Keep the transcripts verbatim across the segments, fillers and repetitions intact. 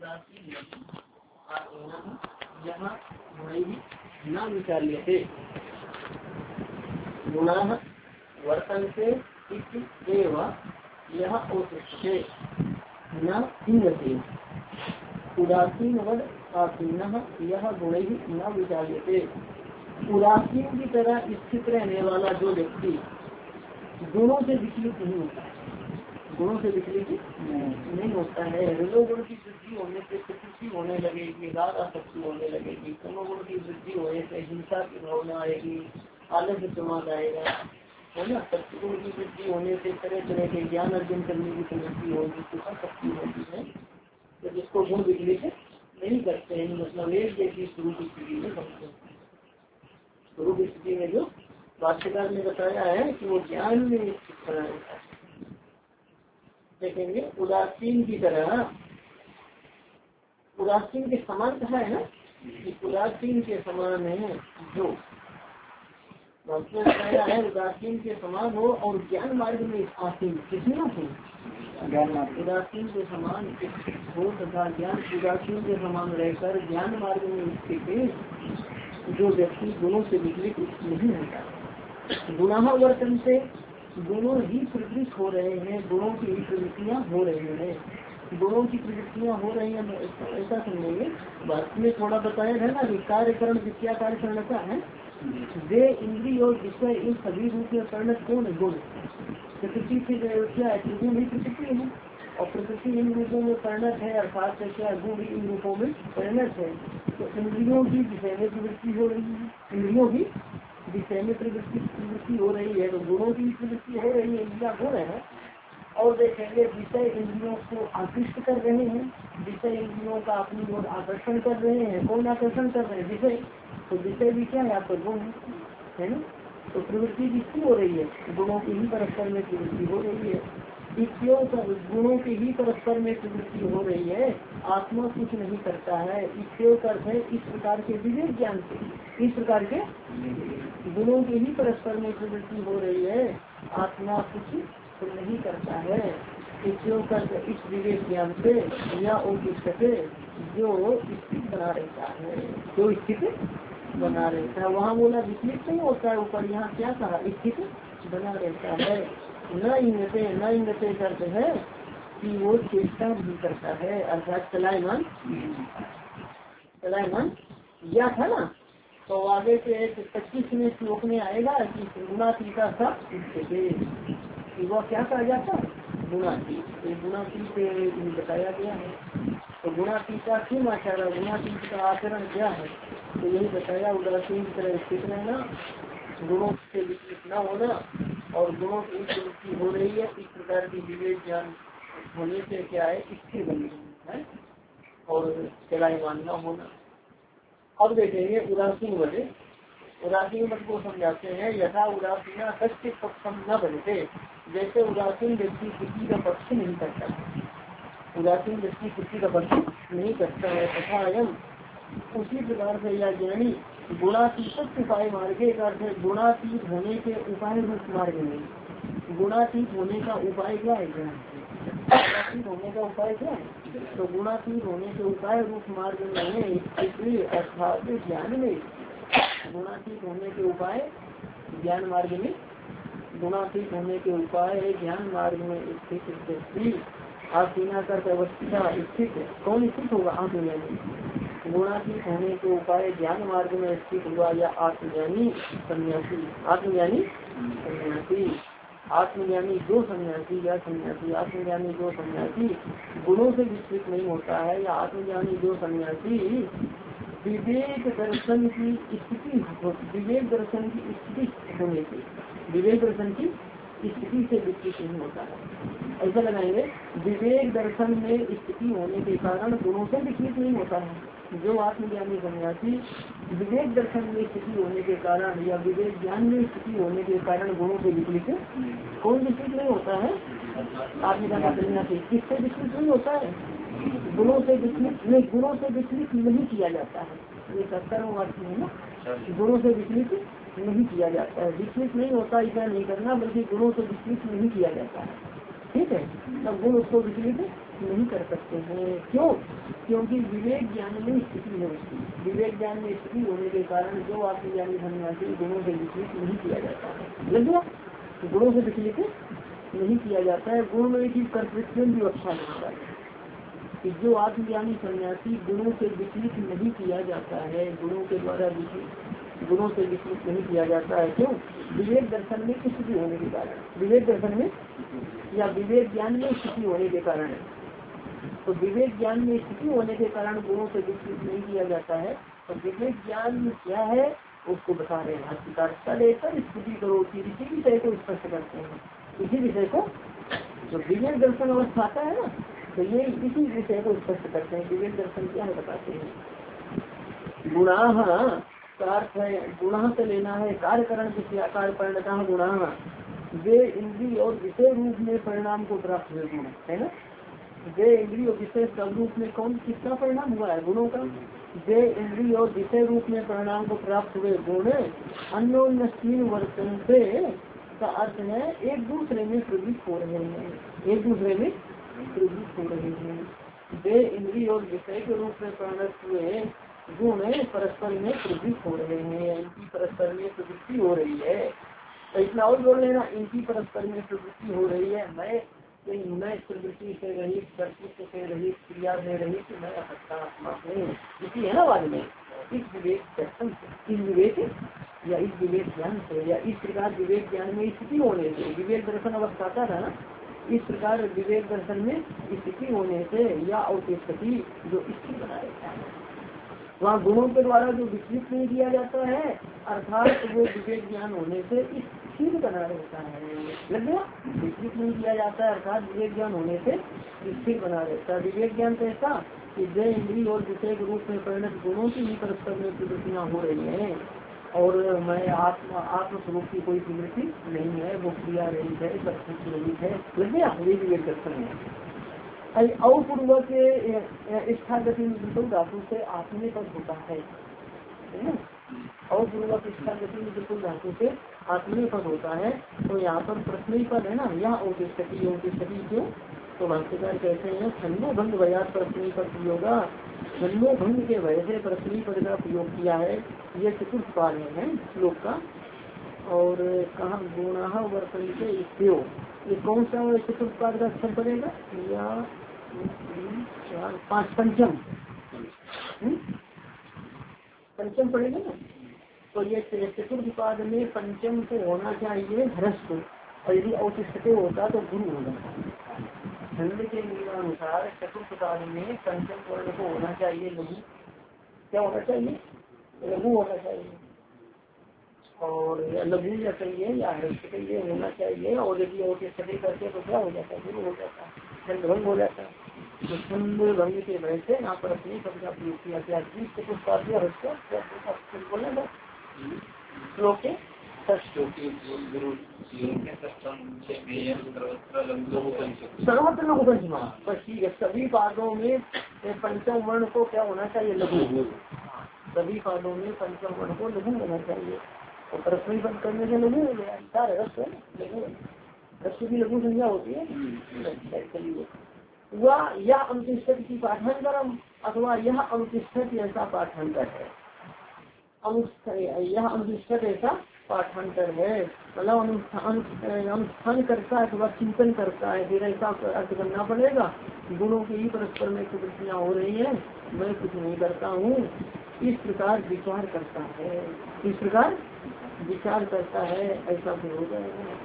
यहाँ न विचार्यते गुणाः वर्तन्ते एव यह औचित्ये न इंगते उदासीनवद आसीनः यह गुणैः न विचार्यते। उदासीन की तरह स्थित रहने वाला जो व्यक्ति गुणों से विचलित नहीं होता है, गुणों से विचलित नहीं होता है। रजोगुण की वृद्धि होने से प्रकृति होने लगेगी, राग आसक्ति होने लगेगी। तमोगुण की वृद्धि होने से हिंसा की भावना आएगी, आलस्य प्रमाद आएगा, है ना। सत्वगुण की वृद्धि होने से तरह तरह के ज्ञान अर्जन करने की प्रवृत्ति होगी, सुखा शक्ति होगी है। तो जिसको गुण विचलित नहीं करते हैं, मतलब एक जैसी स्वरूप स्थिति में बनते हैं। स्वरूप स्थिति में जो भाष्यकार ने बताया है कि वो ज्ञान में स्थित बना रहता है। देखेंगे उदासीन की तरह, उदासीन के समान कहा है ना कि उदासीन के समान है जो बताया है, उदासीन के समान हो और ज्ञान मार्ग में आसीन किसमें आसीन ज्ञान मार्ग उदासीन के समान हो तथा ज्ञान उदासीन के समान रहकर ज्ञान मार्ग में स्थित जो व्यक्ति गुणों से विचलित नहीं होता। गुणाः वर्तन्ते, गुणों ही प्रवृत्त हो रहे हैं, गुणों की ही प्रवृत्तियाँ हो रही हैं, गुणों की प्रवृत्तियाँ हो रही हैं ऐसा समझेंगे। बात में थोड़ा बताया है ना कि कार्यकरण विद्या कार्यकरण का है, वे इंद्रिय और विषय इन सभी रूप में परिणत कौन है? गुण। प्रकृति की क्या है? गुण ही प्रकृति है और प्रकृति इन रूपों में परिणत है, अर्थात क्या गुण इन रूपों में परिणत है। तो इंद्रियों की विषय में प्रवृत्ति हो रही है, इंद्रियों की विषय में प्रवृत्ति प्रवृत्ति हो रही है, तो गुणों की प्रवृत्ति हो रही है, इंद्रिया गुण है। और देखेंगे विषय इंद्रियों को आकृष्ट कर रहे हैं, विषय इंद्रियों का अपनी ओर आकर्षण कर रहे हैं। कौन आकर्षण कर रहे हैं? विषय। तो विषय भी क्या है? आपका गुण है ना। तो प्रवृत्ति किसकी हो रही है? गुणों की ही परस्पर में प्रवृत्ति हो रही है। गुणों की ही परस्पर में प्रवृत्ति हो रही है, आत्मा कुछ नहीं करता है। इच्छेव करते हैं इस प्रकार के विवेक ज्ञान से, इस प्रकार के गुणों की ही परस्पर में प्रवृत्ति हो रही है, आत्मा कुछ नहीं करता है। इच्छेव करते इस विवेक ज्ञान से या उचित जो स्थित बना रहता है, जो स्थित बना रहता है। वहाँ बोला विचलित नहीं होता है ऊपर, यहाँ क्या कहा? स्थित बना रहता है। न इंगते, न इंगते करते है कि वो चेष्टा भी करता है, अर्थात चलायमान चलायमान या था ना। तो आगे से पच्चीसवें श्लोक में आएगा कि गुणातीता सा कि वह क्या कहा जाता है? गुणातीत। गुणातीत बताया गया है। तो गुणातीता क्यों आचार्य? गुणातीत का आचरण क्या है? तो यही बताया, उदासीन की तरह स्थित रहना, गुणों से विचलित न होना और गुणों की प्रवृत्ति हो रही है, इस प्रकार की विवेक ज्ञान होने से क्या है? स्थिर बनी है और चलायमान न होना। अब देखेंगे उदासीन वजह, उदासीन मत को समझाते हैं। यथा उदासीना सत्य पक्षम न बनते, जैसे उदासीन व्यक्ति किसी का पक्ष नहीं करता है, उदासीन व्यक्ति किसी का पक्ष नहीं करता है। तथा अयम उसी प्रकार से यह ज्ञानी गुणातीत उपाय मार्गे का अर्थ गुणातीत होने के उपाय रूप मार्ग में, गुणातीत होने का उपाय क्या है? ज्ञान। गुणातीत होने का उपाय क्या है? तो गुणातीत होने के उपाय रूप मार्ग में अर्थात ज्ञान में, गुणातीत होने के उपाय ज्ञान मार्ग में, गुणातीत होने के उपाय ज्ञान मार्ग में स्थित व्यक्ति आसीना कर अवस्था स्थित। कौन स्थित होगा? आत्मज्ञानी। गुणातीत होने के उपाय ज्ञान मार्ग में स्थित हुआ या आत्मज्ञानी सन्यासी, आत्मज्ञानी सन्यासी, आत्मज्ञानी जो सन्यासी या सन्यासी, आत्मज्ञानी जो सन्यासी गुणों से विचलित नहीं होता है, या आत्मज्ञानी जो सन्यासी विवेक दर्शन की स्थिति, विवेक दर्शन की स्थिति होने से, विवेक दर्शन की स्थिति से विचलित नहीं होता है। ऐसा लगाएंगे, विवेक दर्शन में स्थिति होने के कारण गुणों से विचलित नहीं होता है। जो आत्मज्ञानी सन्यासी विवेक दर्शन में स्थिति होने के कारण या विवेक ज्ञान में स्थिति होने के कारण गुणों से विचलित, कौन विचलित नहीं होता है? आत्मज्ञानी सन्यासी किससे विचलित नहीं होता है? गुणों से विचलित नहीं, गुणों से विचलित नहीं किया जाता है। ये कर्म वाक्य है ना, गुणों से विचलित नहीं किया जाता है। विचलित नहीं होता ऐसा नहीं करना, बल्कि गुणों से विचलित नहीं किया जाता है। ठीक। ठीक है, तब गुण उसको विचलित नहीं कर सकते हैं। क्यों? क्योंकि विवेक ज्ञान में स्थिति है उसकी, विवेक ज्ञान में स्थिति होने के कारण जो आत्मज्ञानी सन्यासी गुणों से विचलित नहीं किया जाता है। लग गया? गुणों से विचलित नहीं किया जाता है। गुण में की कर्तृत्व व्यवस्था होता है कि जो आत्मज्ञानी सन्यासी गुणों से विचलित नहीं किया जाता है, गुणों के द्वारा विचलित गुणों से विचलित नहीं किया जाता है। क्यों? विवेक दर्शन में स्थिति होने के कारण, विवेक दर्शन में या विवेक ज्ञान में स्थिति होने के कारण। तो विवेक ज्ञान में स्थिति होने के कारण गुणों से विचलित नहीं किया जाता है। तो विवेक ज्ञान क्या है उसको बता रहे हैं भाष्यकार। लेकर स्थिति करो कि इसी विषय को स्पष्ट करते हैं, इसी विषय को जो विवेक दर्शन अवस्था आता है ना, तो ये इसी विषय को स्पष्ट करते हैं। विवेक दर्शन क्या है बताते हैं। गुणाह का अर्थ है, गुणाह से लेना है कार्यकरण विषयाकार परिणता गुणाह, वे इंद्रिय और विषय रूप में परिणाम को प्राप्त हुए गुण है ना। वे इंद्रिय और विषय सब रूप में कौन किसका परिणाम हुआ है? गुणों का। वे इंद्रिय और विषय रूप में परिणाम को प्राप्त हुए गुण अन्योन्यस्मिन वर्तन्ते का अर्थ है एक दूसरे में प्रवृत्त हो रहे हैं, एक दूसरे में प्रवृत्त हो रहे हैं। वे इंद्रिय और विषय के रूप में परिणत हुए गुण परस्पर में प्रवृत्त हो रहे हैं, इनकी परस्पर में प्रवृत्ति हो रही है। तो इतना और बोल लेना, इनकी परस्पर में प्रवृत्ति हो रही है। मैं मैं प्रवृत्ति से रहित, कर्तृत्व से रहित, क्रिया से रहित, मैं असत्ता आत्मा हूँ, इसी है ना बाद में। इस विवेक दर्शन से, इस विवेक या इस विवेक ज्ञान से या इस प्रकार विवेक ज्ञान में स्थिति होने से, विवेक दर्शन अवस्था था ना, इस प्रकार विवेक दर्शन में स्थिति होने से या औचित्यति जो स्थिति बना रहता है, वहाँ गुणों के द्वारा जो विचलित नहीं किया जाता है, अर्थात वो विवेक ज्ञान होने से स्थिर बना रहता है। लग गया? विचलित नहीं किया जाता है अर्थात विवेक ज्ञान होने से स्थिर बना रहता है। विवेक ज्ञान कैसा कि जय इंद्रिय और विषय के रूप में परिणत गुणों की ही परस्पर में प्रवृत्तियाँ हो रही हैं और मैं आत्मा आत्मस्वरूप की कोई प्रवृत्ति नहीं है, वो क्रिया रहित है, सब कुछ रहित है। लग गया? ये विवेक दर्शन है। और पूर्वक इष्टागति में धातु से आत्मने पद होता है, और पूर्वक इष्टागति में धातु से आत्मने पद होता है। तो यहाँ पर प्रश्न पद है ना, यहाँ औचित्यति औचित्यति क्यों? तो भाष्यकार कहते हैं छंदो भंग भयात प्रश्न पद प्रयोग, छंदो भंग के भय से प्रश्न पद का प्रयोग किया है। ये चतुर्थ पाद है श्लोक का। और कहा गुणाह वर्तन के उपयोग, ये कौन सा चतुर्थ पाद का अक्षर पड़ेगा? या चार पाँच पंचम पंचम पड़ेगा ना। तो ये चतुर्थ पाद में पंचम को होना चाहिए ह्रस्व, और यदि औचित्य होता तो गुरु होगा। छंद के नियमानुसार चतुर्थ पाद में पंचम वर्ण को होना चाहिए लघु। क्या होना चाहिए? लघु होना चाहिए, और लघु या कहिए या ह्रस्व कहिए होना चाहिए। और यदि औचित्य करते तो क्या हो जाता है? गुरु हो जाता है, छंद भंग हो जाता है। तो छंद भंग के वजह से यहाँ पर अपनी शब्द का प्रयोग किया गया। बोलना था श्लोक के सर्वत्र लघु पंचमा, बस ठीक है। सभी पादों में पंचम वर्ण को क्या होना चाहिए? लघु। सभी पादों में पंचम वर्ण को लघु होना चाहिए। और परस्मय पद करने से लघु हो गया, सारे रस है लघु, रस की लघु संज्ञा होती है। वह यह अनुतिष्ठत की पाठांतरम, अथवा यह अनुतिष्ठत ऐसा पाठांतर है। यह अनुतिष्ठत ऐसा पाठांतर है, मतलब अनुष्ठान करता है अथवा चिंतन करता है, फिर ऐसा अर्थ करना पड़ेगा। गुणों की ही परस्पर में प्रवृत्तियाँ हो रही है, मैं कुछ नहीं करता हूँ, इस प्रकार विचार करता है, इस प्रकार विचार करता है, ऐसा फिर हो जाएगा।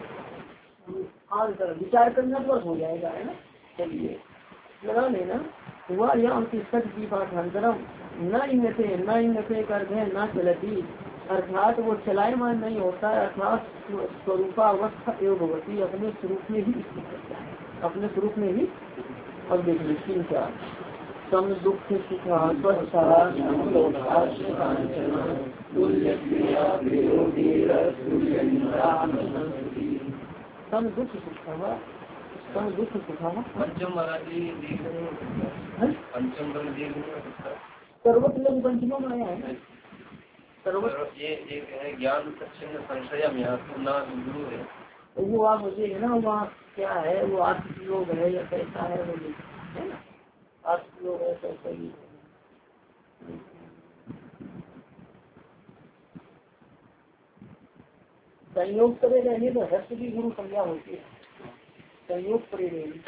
आज विचार करना तो हो जाएगा, है ना। चलिए लगा लेना। हुआ यह अनुतिष्ठत की पाठांतरम न इन्नते, न इन्नते कर दे न चलती, अर्थात वो चलायमान नहीं होता है, अर्थात स्वरूपावस्था एवं भगवती अपने स्वरूप में ही स्थित करता है, अपने स्वरूप में ही। अब देख लीजिए क्या सम दुख सुखा सम दुख सुखा सम दुख सुखा पंचम सर्वत लोग पंचमों में आया है। सर्वत ये एक है ज्ञान सच्चिन्न संशय में गुरु है। वो आप मुझे है ना वहाँ क्या है वो आत्मयोग है या कैसा है वो है ना, आत्मयोग है कैसा ही है। संयोग करे रहने तो हर्ष की गुरु संज्ञा होती है, संयोग करे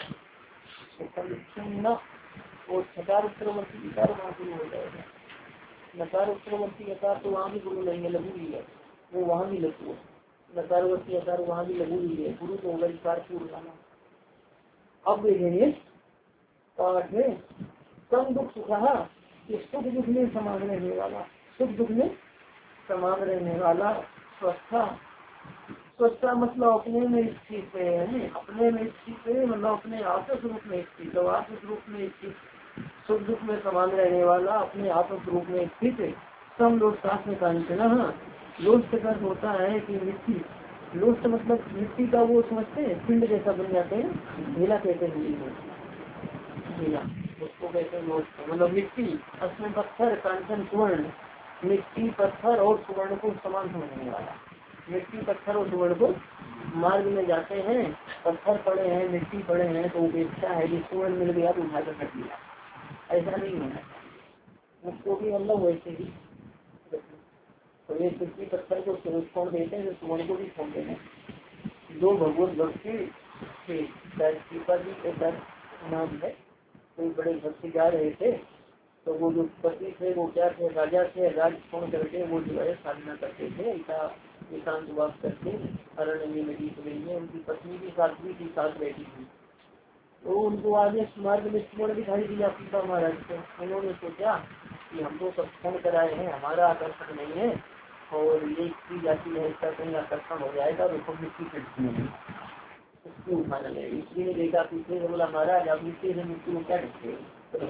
रहने और छकार उत्तरवर्ती विचार वहाँ गुरु हो जाएगा। नकार उत्तरवर्ती अकार तो वहाँ भी गुरु नहीं है, लघु ही है, वो वहाँ भी लघु है। नकारवर्ती अकार वहाँ भी लघु ही है, गुरु तो होगा विकार पूर्व वाला। अब देखेंगे पाठ में कम दुख सुखा, सुख दुख में समान रहने वाला, सुख दुख में समान रहने वाला, स्वस्था स्वस्था मतलब अपने में स्थित है, अपने में स्थित है मतलब अपने आत्म स्वरूप में स्थित है, आत्म स्वरूप में स्थित, सुख दुख में समान रहने वाला, अपने आत्म स्वरूप में स्थित है। सम लोग शास्त्र में कांचना, लोस्ट का होता है कि मिट्टी, लोस्ट मतलब मिट्टी का वो समझते हैं पिंड जैसा बन जाते हैं, ढीला कहते हैं, ढीला उसको कहते हैं लोस्ट, मतलब मिट्टी असमें पत्थर कांचन सुवर्ण, मिट्टी पत्थर और सुवर्ण को समान समझने वाला। मिट्टी पत्थर और सुवर्ण को मार्ग में जाते हैं, पत्थर पड़े हैं मिट्टी पड़े हैं तो उपेक्षा है कि सुवर्ण मिल गया तो उठा कर रख लिया, ऐसा नहीं होना चाहिए। उसको भी मतलब वैसे ही तो ये मिट्टी पत्थर को छोड़ देते हैं, सुवर्ण को भी छोड़ देते हैं। दो भगवत भक्ति जी नाम है, कोई बड़े भक्ति जा रहे थे तो वो जो पति थे वो क्या थे, राजा थे, राज छोड़ करके वो जो है साधना करते थे, ऐसा एकांत वास करके अरण्य में नदी को गई है। उनकी पत्नी भी साथी थी, साथ बैठी थी, तो उनको आगे मार्ग में सुवर्ण दिखाई दिया सीता महाराज को। उन्होंने सोचा कि हम तो सब छोड़ कर आए हैं, हमारा आकर्षण नहीं है और ये की जाती है, इसका कहीं आकर्षण हो जाएगा तो सब मिट्टी फिट नहीं उसकी उठाना ले। इसलिए देखा पीछे से बोला महाराज आप मिट्टी से मिट्टी को क्या करते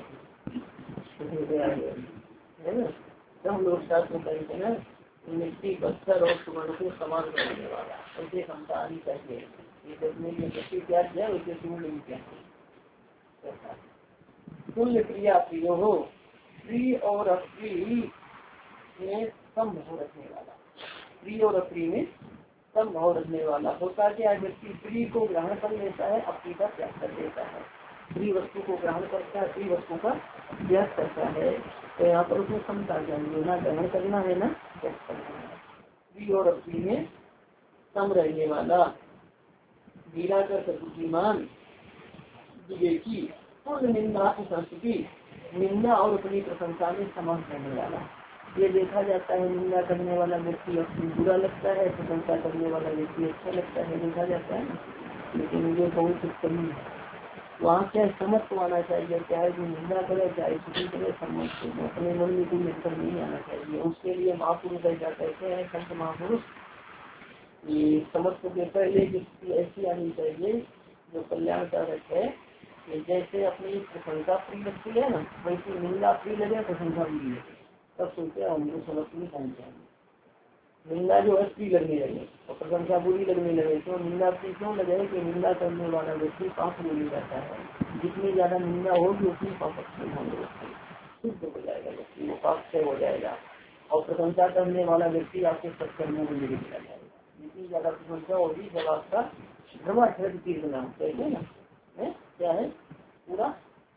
है ना। सब लोग शास्त्र कहते हैं मिट्टी पत्थर और सुवर्ण को समान करने वाला, ऐसे क्षमता आनी चाहिए। ये देखने में मिट्टी क्या है उसे सुवर्ण भी क्या है। तुल्य क्रिया प्रिय हो, प्रिय और अप्रिय में कम भाव रखने वाला, प्रिय और अप्रिय में कम भाव रखने वाला होता क्या है। व्यक्ति प्रिय को ग्रहण कर लेता है, अप्रिय का त्याग कर देता है। प्रिय वस्तु को ग्रहण करता है, प्रिय वस्तु का त्याग करता है। तो यहाँ पर उसमें समता चाहिए, ना ग्रहण करना है ना त्याग करना है। प्रिय और अप्रिय में कम रहने वाला, वीरा कर बुद्धिमान, विवेकी, पूर्ण निंदा संस्कृति, निंदा और अपनी प्रशंसा में समान करने वाला। ये देखा जाता है निंदा करने वाला व्यक्ति बुरा लगता है, प्रशंसा करने वाला व्यक्ति अच्छा लगता है, देखा जाता है। लेकिन ये बहुत कमी है, वहाँ क्या समझ आना चाहिए, चाहे जो निंदा करे चाहे किसी करे समझ अपने मन में कोई अंतर नहीं आना चाहिए। उसके लिए महापुरुष ऐसा कहते हैं, संत महापुरुष ये समझ के पहले ऐसी आनी चाहिए जो कल्याणकारक है। जैसे अपनी प्रशंसा प्रिय लगती है ना, वैसे निंदा प्रिय लगे प्रशंसा प्रिय लगे, तब सोचे हमको समझ नहीं पहुँच निंदा जो है प्रिय लगने लगे और प्रशंसा बुरी लगने लगे तो निंदा प्रिय क्यों लगे कि निंदा करने वाला व्यक्ति पाप में ले जाता है। जितनी ज्यादा निंदा होगी उतनी पाप शुद्ध हो जाएगा व्यक्ति, वो पाप से हो जाएगा। और प्रशंसा करने वाला व्यक्ति आपके सत्कर्मों में लेके चला जाएगा। जितनी ज्यादा प्रशंसा होगी जब आपका धर्माचरण तीर्थ नाम कहते ना है? क्या है पूरा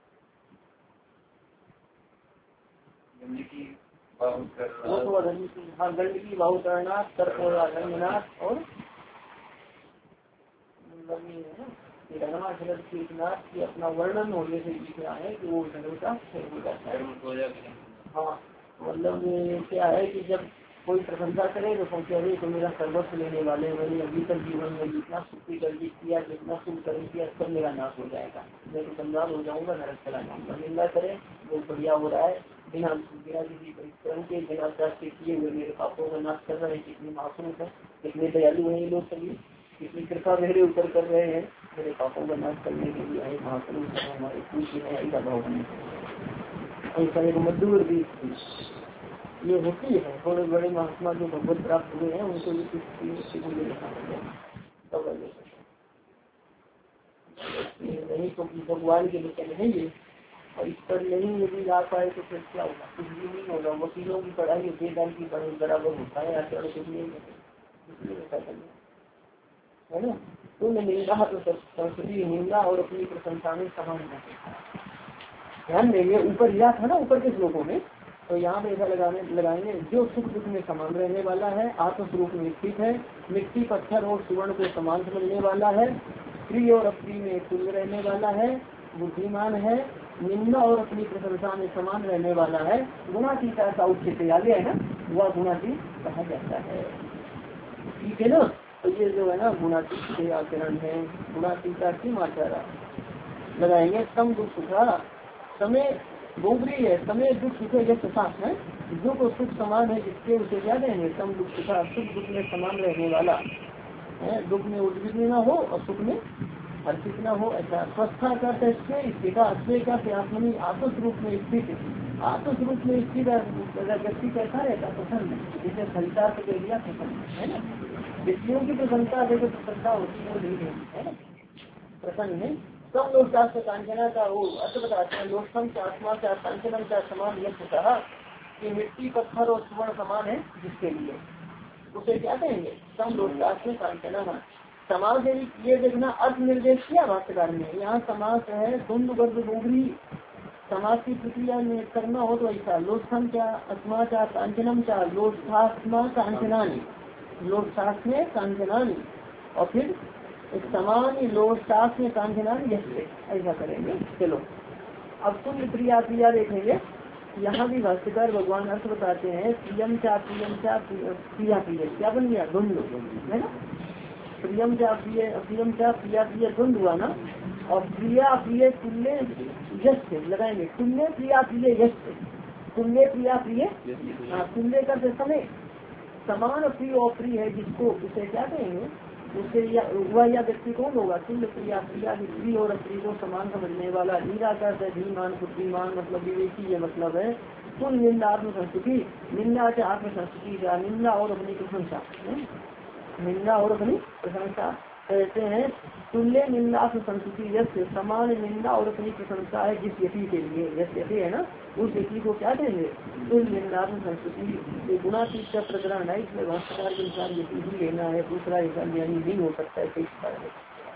हाँ गंडकी भाव करना, तर्कनाथ और धर्माचरण तीर्थनाथ की अपना वर्णन होने से दिख रहा है कि वो धर्म का हो जाता है। हाँ मतलब क्या है कि जब कोई प्रशंसा करे तो सोचे अरे तो मेरा सर्वस्व लेने वाले, मैंने अभी तक जीवन में जितना सुखी कर्जित किया, जितना सुख कर्म किया, सब मेरा नाश हो जाएगा, मैं तो कंगाल हो जाऊंगा, नरक चला जाऊंगा। निंदा करे वो बढ़िया हो रहा है, बिना बिना किसी परिश्रम के, बिना त्याग के किए हुए मेरे पापों का नाश कर रहे हैं। कितने महापुरुष है, कितने दयालु है ये लोग सभी, कितनी कृपा मेरे ऊपर कर रहे हैं, मेरे पापों का नाश करने के लिए आए महापुरुष है, हमारे पूछी है ऐसा भाव बने। ऐसा एक मध्यवर्ती ये होती है। थोड़े बड़े महात्मा जो भगवत प्राप्त हुए हैं उनको ये नहीं तो भगवान के वचन है ये, और इस पर नहीं यदि ला पाए तो फिर क्या होगा, कुछ भी नहीं होगा। वकीलों की पढ़ाई वेदांत की पढ़ाई बराबर होता है, आचरण कुछ नहीं है ना। तुम निंदा तो संस्कृति निंदा और अपनी प्रशंसा में समान नहीं। ध्यान देंगे ऊपर लिया था ना ऊपर के श्लोकों में, तो यहाँ पे ऐसा लगाने लगाएंगे जो सुख दुख में समान रहने वाला है, आत्मस्वरूप में स्थित है, मिट्टी पत्थर और सुवर्ण को समान समझने वाला है, प्रिय और अप्रिय में तुल्य रहने वाला है, बुद्धिमान है, निंदा और अपनी प्रशंसा में समान रहने वाला है, गुणातीत का उच्च आगे है ना, वह गुणातीत कहा जाता है। ठीक है ना। तो ये जो है ना गुणातीत के आचरण है। गुणातीत की मात्रा लगाएंगे सम दुख सुखा, समय गोबरी है, समय दुख सुख है साथ है, दुख और सुख समान है जिसके उसे क्या देंगे सम दुख सुखा, सुख दुख में समान रहने वाला है, दुख में उद्विग्न न हो और सुख में हर्षित न हो। ऐसा स्वस्था करते का आत्मनी आत्मस्वरूप में स्थित, आत्मस्वरूप में स्थित व्यक्ति कैसा रहता प्रसन्न, जिसे फलिता से कह दिया प्रसन्न है ना। व्यक्तियों की प्रसन्नता देखो प्रसन्नता होती है वो नहीं है ना, प्रसन्न है। सब लोग शास्त्र कांचना का वो अर्थ बताते हैं, लोकसम से आत्मा का कांचनम का समान यह कहा कि मिट्टी पत्थर और सुवर्ण समान है जिसके लिए उसे क्या कहेंगे सम लोक शास्त्र कांचना। समास ये देखना अर्थ निर्देश किया भाष्यकार ने, यहाँ समास है द्वंद्व वर्ग डोगरी, समाज की प्रक्रिया में करना हो तो ऐसा लोकसम क्या आत्मा का कांचनम का लोकशास्त्मा कांचनानी, लोकशास्त्र में कांचनानी और फिर समान लोकशास्त्र में कांचनानी ऐसा करेंगे। चलो अब तुल्य प्रिया प्रिया देखेंगे, यहाँ भी भाष्यकार भगवान अर्थ बताते हैं प्रियम चा प्रियम चा प्रिया प्रिय क्या बन गया द्वंद्व है ना, प्रियम चा प्रिय प्रियम चा प्रिया प्रिय द्वंद्व हुआ ना, और प्रिया प्रिय तुल्य यश लगाएंगे, तुल्य प्रिया प्रिय यश, तुल्य प्रिया प्रिय हाँ तुल्य का समय समान प्रिय और प्रिय है जिसको उसे क्या कहेंगे उससे वह या व्यक्ति कौन होगा तुल्य प्रिया प्रिया प्रिय और अप्रिय को समान समझने वाला, निराकार धीमान बुद्धिमान मतलब विवेकी ये मतलब है। तुल निंदा आत्म संस्कृति, निंदा से आत्म संस्कृति का निंदा और अपनी प्रशंसा, निंदा और अपनी प्रशंसा कहते हैं तुल्य निंदा संस्कृति यश समान निंदा और अपनी प्रशंसा है जिस यति के लिए, यश यति है ना उस यति को क्या देंगे तुल्य निंदा संस्कृति। गुणातीत का प्रकरण है इसमें भाष्यकार के अनुसार यति ही लेना है, दूसरा ऐसा ज्ञानी नहीं हो सकता है कई कारण।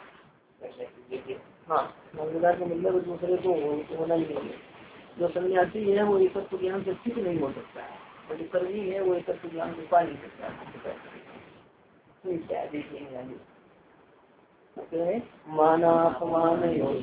हाँ भाष्यकार के मतलब दूसरे को होना ही नहीं है, जो सन्यासी है वो एक ज्ञान से स्थित नहीं हो सकता है, और जो कर्मी है वो एक ज्ञान को पा नहीं सकता है। मानापमान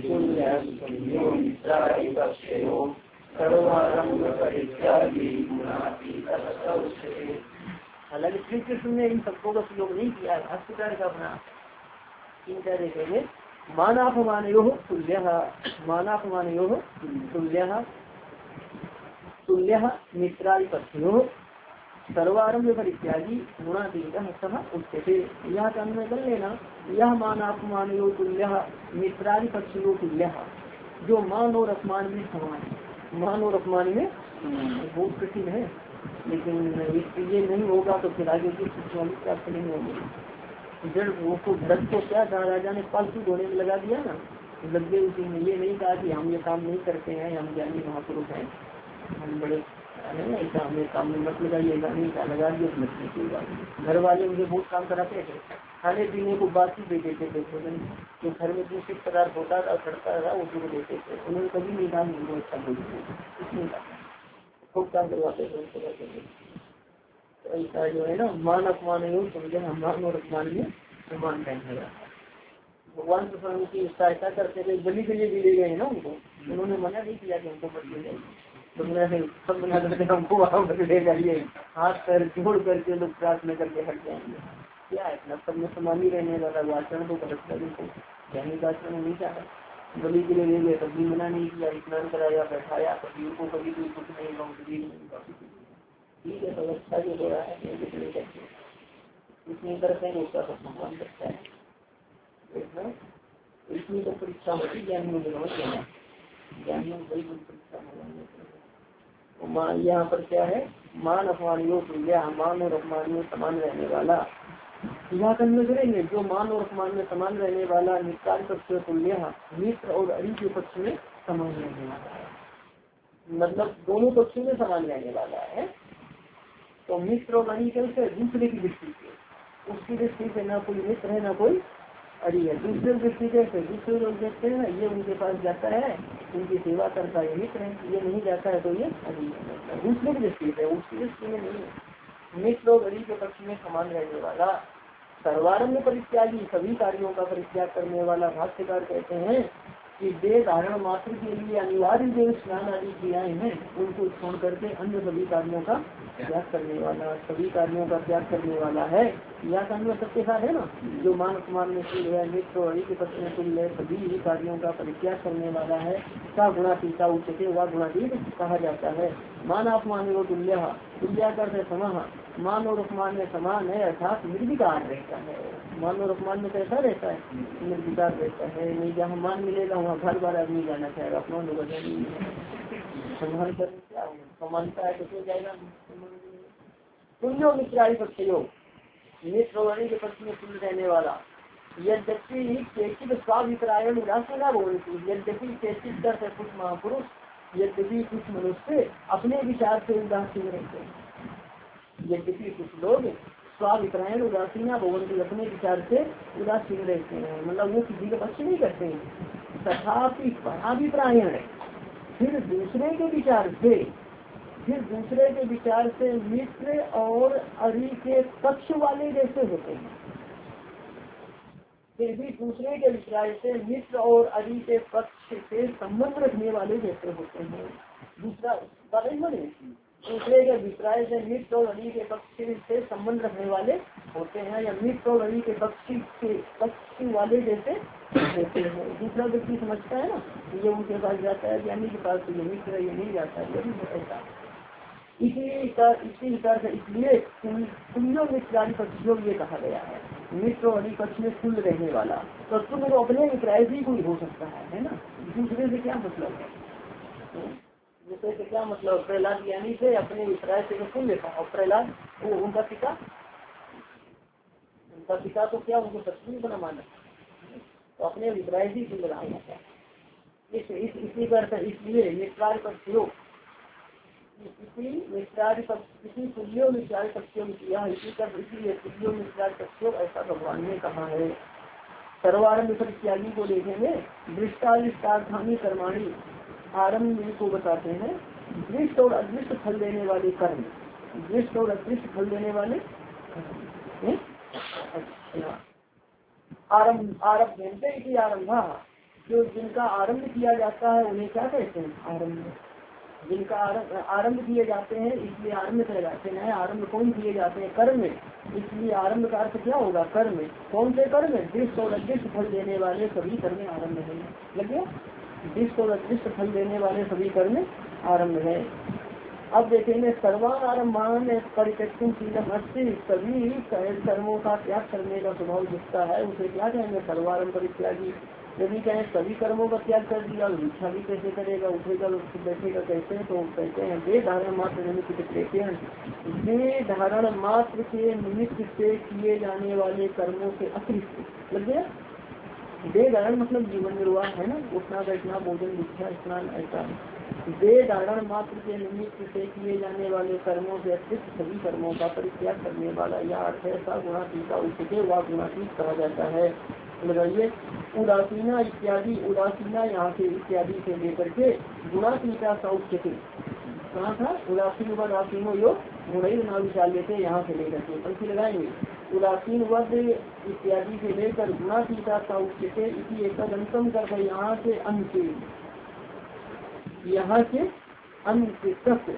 हालांकि श्री कृष्ण ने इन शब्दों का प्रयोग नहीं किया है, भाष्यकार का अपना चिंता देखेंगे। मानापमान यो तुल्य, मानापमान यो तुल्य तुल्य मित्रादिपक्षयो सर्वारंभ पर इत्यादि गुणातीत सह उच्यते। यह अन्वय कर लेना, यह मान अपमान यो तुल्य मित्रादि पक्षियों तुल्य, जो मान और अपमान में समान है, मान और अपमान में बहुत कठिन है, लेकिन ये नहीं होगा तो फिर आगे की वाली प्राप्त नहीं होगी। जड़ वो को भरत को क्या कहा राजा ने पालतू धोने में लगा दिया ना, लग गए उसी में, ये नहीं कहा कि हम ये काम नहीं करते हैं, हम ज्ञानी महापुरुष हैं, हम बड़े ऐसा हमें काम में मत लगाइएगा, नहीं क्या लगा दिया मछली की बात। घर वाले मुझे बहुत काम कराते थे, खाने पीने को बात ही दे देते थे, जो घर में दूषित पदार्थ होता था सड़ता था उसी को देते थे, उन्होंने कभी नहीं कहा मुझे अच्छा बोलते, खूब काम करवाते थे। तो ऐसा जो है ना मान अपमान योग समझे, मान और अपमान में समान पहन भगवान प्रसन्न की सहायता करते थे, बलि के लिए भी ले गए ना उनको, उन्होंने मना नहीं किया कि हमको मत ले जाए, सब बना करके हमको वहाँ पर ले जाइए, हाथ पैर जोड़ करके लोग प्रार्थना करके हट जाएंगे। क्या है इतना सब में समान ही रहने वाला आचरण तो गलत है, ज्ञानी का आचरण नहीं चाहता, बलि के लिए ले गए कभी मना नहीं किया, स्नान कराया बैठाया, कभी उनको कभी कोई कुछ नहीं गाँव ठीक है, तो अच्छा जो हो रहा है इसमें करते हैं उसका सब सम्मान करता है। इसमें तो परीक्षा होती ज्ञानियों में समझ लेना, ज्ञानियों को परीक्षा हो। यहाँ पर क्या है मान अपमानियों तुल्य, मान और अपमान में समान रहने वाला, यहाँ कन्वे करेंगे जो मान और अपमान में समान रहने वाला, निस्तार पक्ष तुल्य मित्र और अरि के पक्ष में समान रहने वाला है, मतलब दोनों पक्षों में समान रहने वाला है। तो मित्र और अरि कैसे दूसरे की दृष्टि से, उसकी दृष्टि से ना कोई मित्र है ना कोई अरे है दूसरे दृष्टि से दूसरे लोग देखते हैं ना, ये उनके पास जाता है, उनकी सेवा करता है मित्र है, ये नहीं जाता है तो ये अरी है। दूसरे की दृष्टि से, उसकी दृष्टि में नहीं है। मित्र और अरी के पक्ष में समान रहने वाला, सर्वारंभ परित्यागी, सभी कार्यों का परित्याग करने वाला। भाष्यकार कहते हैं कि देह धारण मात्र के लिए अनिवार्य जो स्नान आदि क्रियाएं हैं उनको छोड़ करके अन्य सभी कार्यों का त्याग करने वाला, सभी कार्यों का त्याग करने वाला है। यह कार्य सबके साथ है ना, जो मान अपमान में तुल्य है, मित्र और के पक्ष में तुल्य है, सभी ही कार्यों का परित्याग करने वाला है। का गुणातीता उच्चते व गुणातीत कहा जाता है। मान अपमान वो तुल्य, तुल्य कर सम, मान और अपमान में समान है, अर्थात निर्विकार रहता है। मान और अपमान में कैसा रहता है, निर्विकार रहता है। नहीं जहाँ मान मिलेगा वहाँ घर बार आदमी जाना चाहेगा, अपमान होगा नहीं सम्मान कर क्या समानता है तो क्यों जाएगा। तुल्यो मित्रादि पक्ष योग, मित्र के पक्ष में तुल्य रहने वाला। यद्यपि चेचित स्वाभिप्रायण उदासीना बोलती, यद्यपि चेचित कर कुछ महापुरुष, यद्यपि कुछ मनुष्य अपने विचार से उदासीन रहते हैं। यद्यपि कुछ लोग स्वाभिप्रायण उदासीना बोलती, अपने विचार से उदासीन रहते हैं, मतलब वो किसी का पक्ष नहीं करते हैं। तथापि अभिप्रायण, फिर दूसरे के विचार से फिर दूसरे के विचार से मित्र और अरि के पक्ष वाले जैसे होते हैं। फिर भी दूसरे के विचार से मित्र और अरि के पक्ष से संबंध रखने वाले जैसे होते हैं। दूसरा बने दूसरे के विचार से मित्र और अरि के पक्ष से संबंध रखने वाले होते हैं, या मित्र और अरि के पक्ष के पक्ष वाले जैसे होते हैं। दूसरा व्यक्ति समझता है ना, ये उनके पास जाता है, ज्ञानी के पास ये मित्र है, ये नहीं जाता है, ये भी ऐसा। इसी इसी तरह इसलिए तुल्यो मित्रादि पक्षियों ये कहा गया है, मित्र और अरि पक्ष में तुल्य रहने वाला। तो तुल्य तो अपने मित्राय भी कोई हो सकता है, है ना, दूसरे से क्या मतलब है, दूसरे से क्या मतलब। प्रहलाद ज्ञानी से अपने मित्राय से तुल्य था, और प्रहलाद वो उनका पिता, उनका पिता तो क्या उनको शत्रु बना माना, तो अपने मित्राय भी तुल्य रहा जाता है। इस, इस, इसी का इसलिए मित्रादि पक्षियों इसी मित्रादि इसी तुल्यो मित्रादि पक्षियों इसी कर इसीलिए तुल्यो मित्रादि पक्षियों ऐसा भगवान ने कहा है। सर्वारंभ परित्यागी को देखेंगे, दृष्टादृष्टार्थानी कर्माणी आरंभ को बताते हैं। दृष्ट और अदृष्ट फल देने वाले कर्म, दृष्ट और अदृष्ट फल देने वाले आरंभ आरंभ इसी आरंभा, जो जिनका आरंभ किया जाता है उन्हें क्या कहते हैं, आरंभ। जिनका आरंभ आरंभ किए जाते हैं इसलिए आरंभ कहलाते हैं। आरंभ कौन किए जाते हैं, कर्म, इसलिए आरंभ का अर्थ क्या होगा, कर्म। कौन से कर्म, दृष्ट और अदृष्ट फल देने वाले सभी कर्म आरंभ है। लगे, दृष्ट और अदृष्ट फल देने वाले सभी कर्म आरंभ है। अब देखेंगे सर्वान आरम्भान परित्यक्तुम शीलम अस्ति, सभी कर्मों का त्याग करने का स्वभाव जिसका है उसे क्या कहेंगे, सर्वारंभ परित्यागी। यदि कहें सभी कर्मों का त्याग कर दिया तो इच्छा भी कैसे करेगा, उठेगा बैठेगा कैसे, तो कहते हैं देह धारण मात्र निमित्त देते हैं, देह धारण मात्र के निमित्त से किए जाने वाले कर्मों के अतिरिक्त। लग गया, देह धारण मतलब जीवन निर्वाह है ना, उठना बैठना भोजन भिक्षा स्नान ऐसा। देह धारण मात्र के निमित्त से किए जाने वाले कर्मों से अतिरिक्त सभी कर्मों का परित्याग करने वाला यह अर्थ है। सा गुणातीत उच्चते व गुणातीत कहा जाता है। लगाइए उदासीना इत्यादि, उदासीना यहाँ से इत्यादि से लेकर के गुणातीता सा उच्चते, कहाँ था, उदासीन व उदासीनो योग गुण ना विचार लेते, यहाँ से लेकर के पंक्ति लगाएंगे। उदासीन वध इत्यादि से लेकर गुणातीता सा उच्चते इसी एक अंतम कर यहाँ से अंत, यहाँ से अंत तक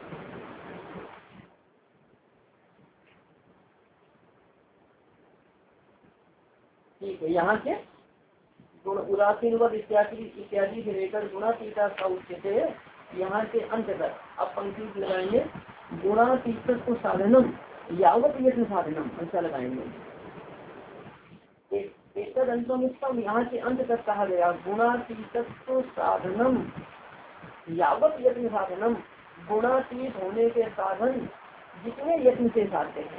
ठीक है। यहाँ से उदासीन वध इत्यादि इत्यादि से लेकर गुणातीता सा उच्चते यहाँ से अंत तक। अब पंक्ति लगाएंगे, गुणातीत को साधनम यावत यत्न साधनम, ऐसा लगाएंगे। एक अंतम यहाँ से अंत तक कहा गया, गुणातीत को साधनम यावत यत्न साधनम, गुणातीत होने के साधन जितने यत्न से साधते हैं।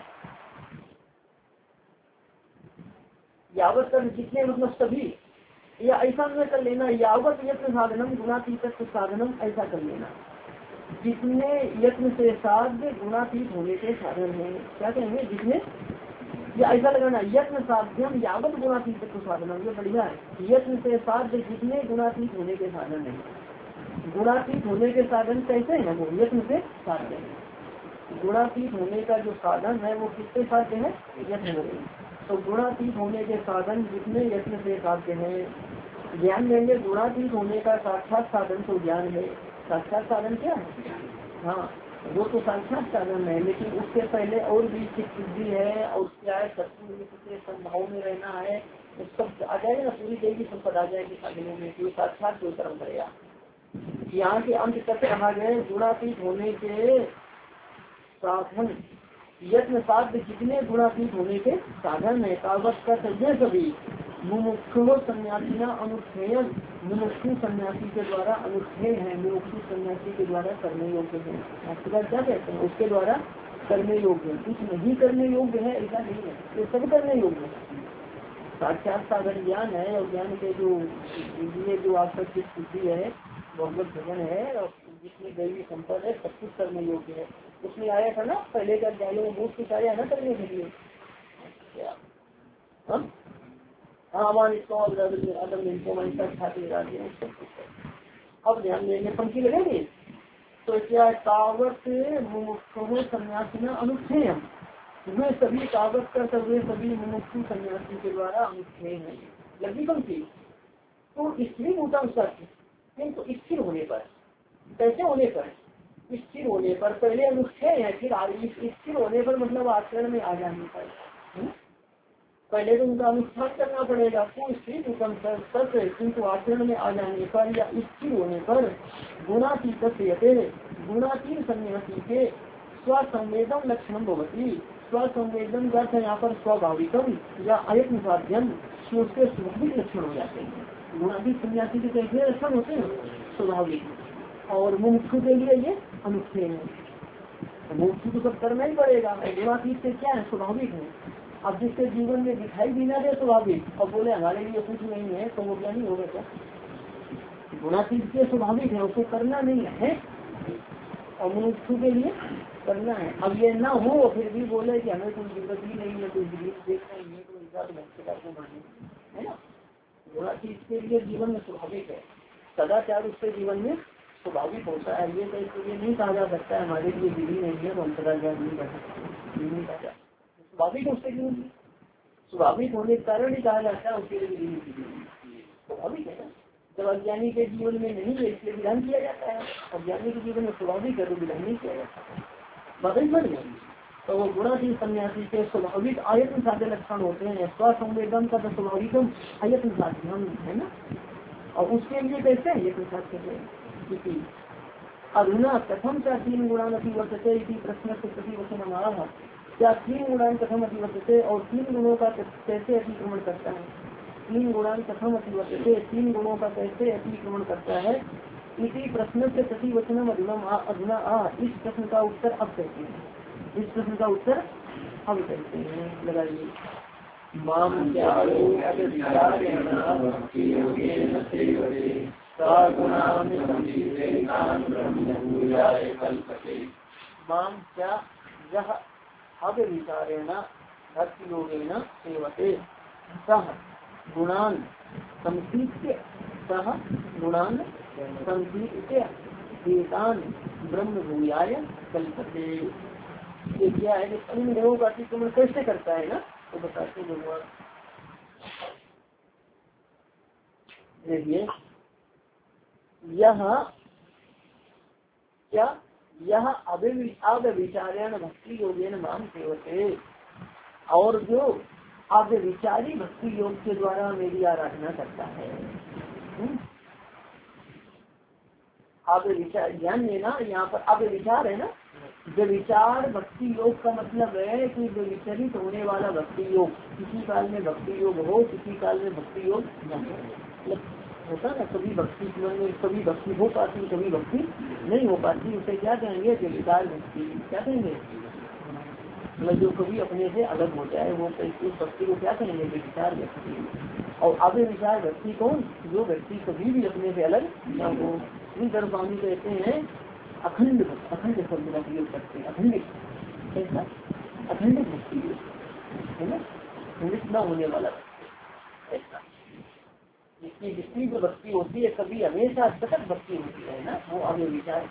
यावत कर जितने मतलब सभी, या ऐसा में कर लेना, यावत यत्न साधनम गुणातीत साधनम, ऐसा कर लेना। जितने यत्न से साध्य गुणातीत होने के साधन है, क्या कहेंगे, जितने या ऐसा लगाना यत्न साध्यम यावत गुणातीत तो साधन, ये बढ़िया है। यत्न से साध्य जितने गुणातीत होने के साधन है, गुणातीत होने के साधन कैसे है वो यत्न से साध्य है। गुणातीत होने का जो साधन है वो किससे साध्य है, यत्न से। तो गुणातीत होने के साधन जितने यत्न से साध्य है। ज्ञान लेंगे, गुणातीत होने का साक्षात साधन तो ज्ञान है। साक्षात साधन क्या है, हाँ वो तो साक्षात साधन है, लेकिन उसके पहले और भी चित्त बुद्धि है और क्या है, सत्य संभाव में रहना है, सब आ जाएगा ना, पूरी देवी संपद आ जाएगी साधनों में, तो साक्षात कोई कर्म करेगा। यहाँ के अंत तक कहा गया गुणातीत होने के साधन, यत्न साध्य जितने गुणातीत होने के साधन है। कागज का सज्जय सभी मुमुक्षु सन्यासी अनुष्ठेयन, मुमुक्षु सन्यासी के द्वारा अनुष्ठेय है, मुमुक्षु सन्यासी के द्वारा करने योग्य है। क्या कहते हैं, उसके द्वारा करने योग्य है, कुछ नहीं करने योग्य है ऐसा नहीं है, ये सब करने योग्य है। साक्षात साधन ज्ञान है और ज्ञान के जो ये जो आपका चित्त बुद्धि है, भगवत भजन है और जिसमें दैवी संपद है, सब कुछ करने योग्य है। उसमें आया था ना पहले का अध्यायों में बहुत कुछ आया ना करने के लिए। अब ध्यान देंगे, पंक्ति लगेगी तो क्या तावत मुमुक्षु सन्यासी अनुष्ठेयम, वे सभी तावत कर वे सभी मुमुक्षु सन्यासी के द्वारा अनुष्ठेय है। लगी पंक्ति। तो स्त्री भूतम सत्य, किंतु स्थिर होने पर, कैसे होने पर, स्थिर होने पर, पहले अनुष्ठेय है फिर स्थिर होने पर मतलब आचरण में आ जाने पर, पहले तो उनका अनुष्ठान करना पड़ेगा। तो स्त्री भूतम सत्य किंतु आचरण में आ जाने पर या स्थिर होने पर गुणातीत गुणातीत सन्यासी के स्वसंवेदन लक्षण भवती, स्वसंवेदन का यहाँ पर स्वाभाविकम या अयत्न साध्यम उसके स्वाभाविक लक्षण हो जाते हैं। गुणातीत सन्यासी के कैसे लक्षण होते हैं, स्वाभाविक, और मुमुक्षु के लिए ये अनुष्ठेय है। मुमुक्षु तो सब करना ही पड़ेगा, गुणातीत से क्या है, स्वाभाविक है। अब जिसके जीवन में दिखाई भी ना दे स्वाभाविक और बोले हमारे लिए कुछ नहीं है, तो वो क्या नहीं होगा क्या, गुणातीत से स्वाभाविक है, उसको करना नहीं है और मुमुक्षु के लिए करना है। अब ये ना हो फिर भी बोले कि हमें कोई जरूरत ही नहीं है, कोई देखना ही है, कोई हिसाब को माने, है ना। गुणातीत के लिए जीवन में स्वाभाविक है, सदाचार उसके जीवन में स्वाभाविक होता है। ये तो इसलिए नहीं कहा जा सकता है हमारे लिए विधि नहीं है तो हम सदाचार नहीं कर सकते, स्वाभाविक उसके जीवन में, स्वाभाविक होने के कारण ही कहा जाता है उसके लिए विधि नहीं, स्वाभाविक है ना। जब अज्ञानी के जीवन में नहीं है इसलिए विधान किया जाता है, अज्ञानी के जीवन में स्वाभाविक है तो विधान नहीं किया जाता है, बदल बन गई। तो वो गुणातीत सन्यासी के स्वाभाविक आयतन साध्य लक्षण होते हैं। स्वसंवेदन का तो स्वाभाविकम आयतन साध्य है ना, और उसके लिए कैसे है ये साध्य। अधुना कथम क्या तीन गुणान अतिवर्तते प्रश्न से प्रतिवचन हमारा, क्या तीन गुणान कथम अतिवर्तते और तीन गुणों का कैसे अतिक्रमण करता है, तीन गुणान कथम अतिवर्तते तीन गुणों का कैसे अतिक्रमण करता है, इसी प्रश्न से प्रतिवचनम अधुना अधुना आ, इस प्रश्न का उत्तर अब कहते हैं, इस प्रश्न का उत्तर अब कहते हैं। लगाइए माम क्या यह अव्यभिचारेण भक्ति योगेन सेवते सह गुणान संकीर्त्य सह गुणान संकीर्त्य एतान ब्रह्म भूयाय कल्पते। ये क्या है कि तीन गुणों का अतिक्रमण कैसे करता है ना, तो बताते भगवान। देखिए यह क्या यह अव्यभिचारेण भक्ति योगेन माम सेवते, और जो अव्यभिचारी भक्ति योग के द्वारा मेरी आराधना करता है। अव्यभिचार ध्यान देना, यहाँ पर अव्यभिचार है ना, व्यभिचार भक्ति योग का मतलब है कि व्यभिचरित होने वाला भक्ति योग, किसी काल में भक्ति योग हो किसी काल में भक्ति योग न हो, होता ना, कभी भक्ति जीवन में कभी भक्ति हो पाती कभी भक्ति नहीं हो पाती, उसे क्या कहेंगे, व्यभिचार भक्ति। क्या कहेंगे, मतलब जो कभी अपने से अलग हो जाए वो उस भक्ति को क्या कहेंगे, व्यभिचार भक्ति। और अव्यभिचार भक्ति कौन, जो व्यक्ति कभी भी अपने से अलग न हो। इन दरबानी कहते हैं अखंड, अखंड शब्द का प्रयोग करते हैं, अखंडित, कैसा अखंडित भक्ति। है ना, मिलित न होने वाला ऐसा। जिसकी जितनी जो भक्ति होती है कभी हमेशा सतत भक्ति होती है ना, वो अव्यय विचार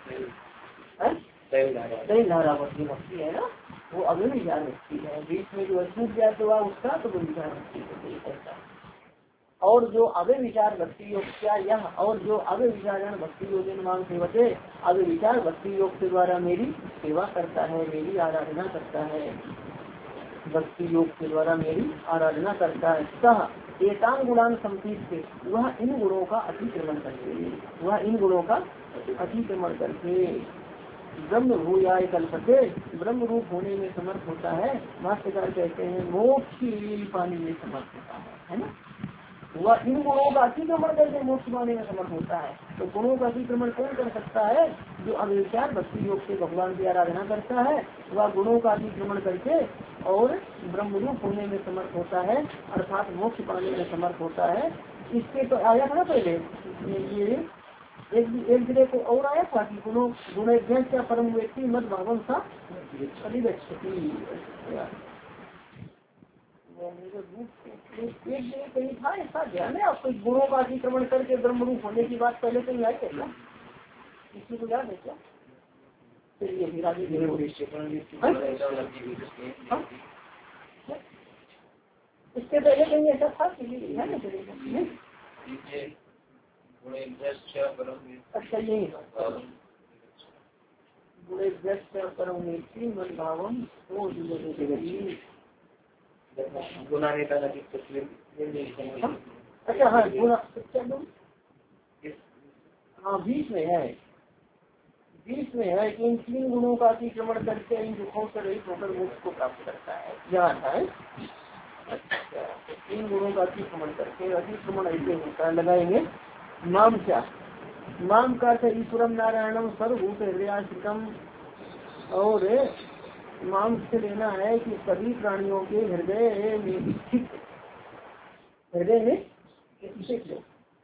कई धारा भक्ति भक्ति है ना, वो अव्यय विचार भक्ति है। बीच में जो अछूट जाए तो उसका तो विचार भक्ति होती है ऐसा। और जो अव्यय विचार भक्ति योग क्या यह और जो अव्यय विचारण भक्ति योग निर्माण सेवते अव्यय विचार भक्ति योग के द्वारा मेरी सेवा करता है, मेरी आराधना करता है, भक्ति योग के द्वारा मेरी आराधना करता है। सह एकांग गुणान संपीत, वह इन गुणों का अतिक्रमण करके वह इन गुणों का अतिक्रमण करके ब्रह्म भूयाय कल्पते, ब्रह्म रूप होने में समर्थ होता है। भाष्यकार कहते हैं मोक्ष पाने में समर्थ होता है, है ना। वह इन गुणों का अतिक्रमण करके मोक्ष पाने में समर्थ होता है। तो गुणों का अतिक्रमण कौन कर सकता है? जो अविचार भक्ति योग से भगवान की आराधना करता है, वह गुणों का अतिक्रमण करके और ब्रह्म रूप होने में समर्थ होता है, अर्थात मोक्ष पाने में समर्थ होता है। इसके तो आया था ना पहले ये एक एक जगह को और आया था कि गुणों गुण क्या परम व्यक्ति मत भावम सा अधिगच्छति। एक जगह कहीं था ऐसा ध्यान है आपको, गुणों का अतिक्रमण करके ब्रह्म रूप होने की बात पहले कहीं आई है क्या? किसी को याद है क्या? चलिए फिर आगे इसके पहले कहीं ऐसा था कि है ना? अच्छा यही गुणे व्यस्त परम व्यक्ति मन भावम वो अच्छा हाँ गुना हाँ बीच में है, बीच में है कि इन तीन गुणों का अतिक्रमण करके इन दुखों से रहित होकर मोक्ष को प्राप्त करता है, यहाँ है। अच्छा तीन गुणों का अतिक्रमण करके, अतिक्रमण ऐसे होता है लगाएंगे माम क्या माम का ईश्वरम नारायणम सर्वभूत हृदयाश्रितम, और माम से लेना है कि सभी प्राणियों के हृदय में स्थित, हृदय में स्थित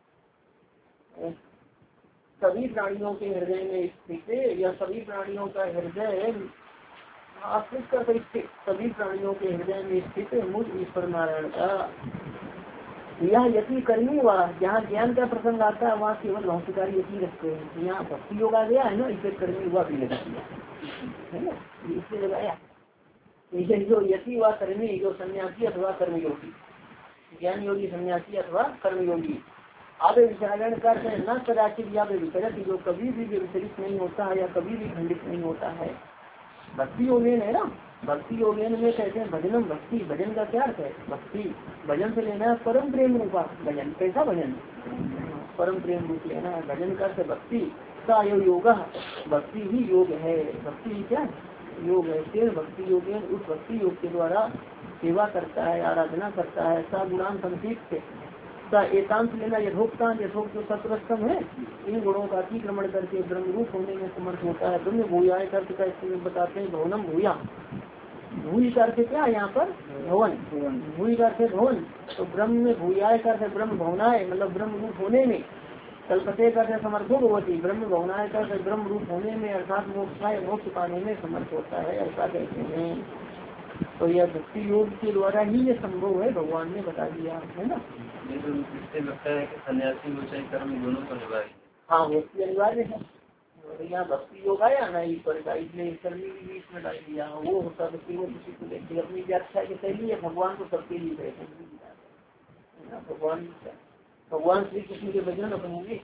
सभी प्राणियों के हृदय में स्थित या सभी प्राणियों का हृदय आश्रित कर स्थित, सभी प्राणियों के हृदय में स्थित मुझ ईश्वर नारायण का। यह यति कर्मी हुआ, जहाँ ज्ञान का प्रसंग आता है वहाँ केवल भाष्यकारी यति रखते हैं। यहाँ भक्ति योग आ गया है ना, इसे कर्मी हुआ भी लगा दिया है ना, इससे लगाया। इसे जो यति हुआ कर्मी, जो सन्यासी अथवा कर्मयोगी, ज्ञान योगी सन्यासी अथवा कर्मयोगी। आगे विचारण कर न कदाचित या विचरित, जो कभी भी विचलित नहीं होता है या कभी भी खंडित नहीं होता है। भक्ति योगेन है ना, भक्ति योगेन में कहते हैं भजनम, भक्ति भजन का क्या अर्थ है? भक्ति भजन से लेना है परम प्रेम रूपा भजन। कैसा भजन? परम प्रेम रूप लेना है भजन का अर्थ भक्ति का योग, भक्ति ही योग है, भक्ति ही क्या योग है। फिर भक्ति योगेन उस भक्ति योग के द्वारा सेवा करता है, आराधना करता है। सा गुणान संक्षिप्त का एकांत लेना यथोक्तान, यथोक्त जो सत्रस्तम है, इन गुणों का अतिक्रमण करके ब्रह्म रूप होने में समर्थ होता है। ब्रह्म भूयाय अर्थ का इसमें बताते हैं भवनम भूया, भूई का अर्थ क्या यहाँ पर? भवन, भूई का अर्थ भवन। तो ब्रह्म में भूयाय का अर्थ ब्रह्म भवनाय, मतलब ब्रह्म रूप होने में। कल्पते का अर्थ समर्थो भवती, ब्रह्म भवनाय का अर्थ ब्रह्म रूप होने में अर्थात मोक्ष मोक्ष पाने में समर्थ होता है, ऐसा कहते हैं। तो यह भक्ति योग के द्वारा ही ये संभव है, भगवान ने बता दिया है ना। इससे लगता है कि सन्यासी हो चाहे कर्म दोनों को निभाए। हाँ वो अनिवार्य है। यहाँ भक्ति योग आया ना ईश्वर का, इसलिए कर्मी भी बीच में डाल दिया। वो होता तो केवल किसी को देखते अपनी व्याख्या के शैली है, भगवान को सबके लिए कहते हैं। भगवान भगवान श्री कृष्ण के भजन अपने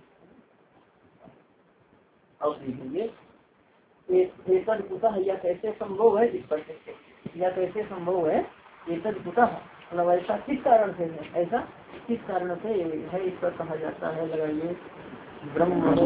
और देखेंगे एकद कुतः या कैसे संभव है, इस पर या कैसे संभव है एकद कुतः, मतलब ऐसा किस कारण से है, ऐसा किस कारण से है, इस पर कहा जाता है। लगाइए ब्रह्म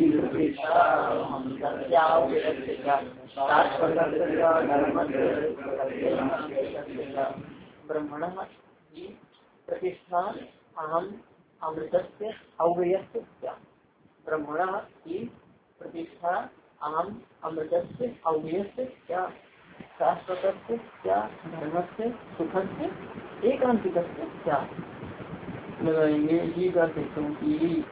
ब्रह्मण प्रतिष्ठा अहम अमृतस्य अव्ययस्य, ब्रह्मण की प्रतिष्ठा अहम अमृतस्य अव्ययस्य क्या, शाश्वतस्य क्या, धर्मस्य सुखस्य एकांतिकस्य क्या। लगाएंगे जी का क्योंकि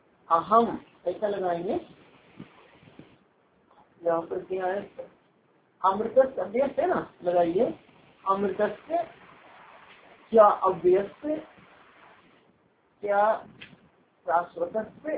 अहम ऐसा लगाएंगे, यहाँ पर क्या है अमृतस्य अव्यस्त है ना, लगाइए अमृतस्य क्या अव्यस्त क्या शाश्वतस्य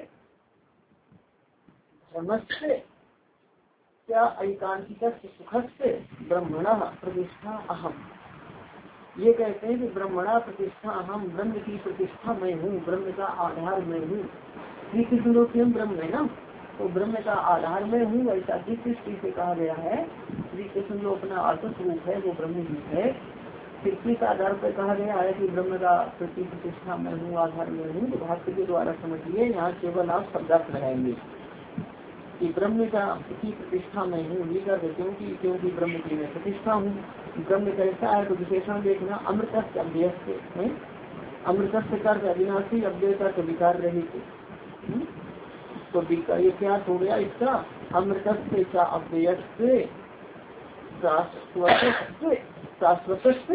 धर्मस्य क्या ऐकांतिकस्य सुखस्य ब्रह्मणा प्रतिष्ठा अहम। ये कहते हैं कि ब्रह्मणा प्रतिष्ठा अहम, ब्रह्म की प्रतिष्ठा मैं हूँ, ब्रह्म का आधार मैं हूँ। श्री कृष्ण स्वयं ब्रह्म है ना, तो ब्रह्म का आधार मैं हूँ, ऐसा जिस दृष्टि से कहा गया है। श्री कृष्ण जो अपना आत्म स्वरूप है वो ब्रह्म ही है। फिर किस आधार पर कहा गया है कि ब्रह्म का प्रति प्रतिष्ठा मैं हूँ, आधार मैं हूँ, तो भाष्य के द्वारा समझिए। यहाँ केवल आप शब्दार्थ लगाएंगे कि ब्रह्म का प्रति प्रतिष्ठा मैं हूँ। ये कर देते हूँ कि क्योंकि ब्रह्म की मैं प्रतिष्ठा हूँ। ब्रह्म कैसा है तो विशेषण देखना, अमृतस्य अव्यस्त है, अमृतस्य कर अविनाशी, अव्यय का विकार रहित। तो ये क्या हो गया इसका, अमृतस्य क्या अव्ययस्य शाश्वतस्य शाश्वतस्य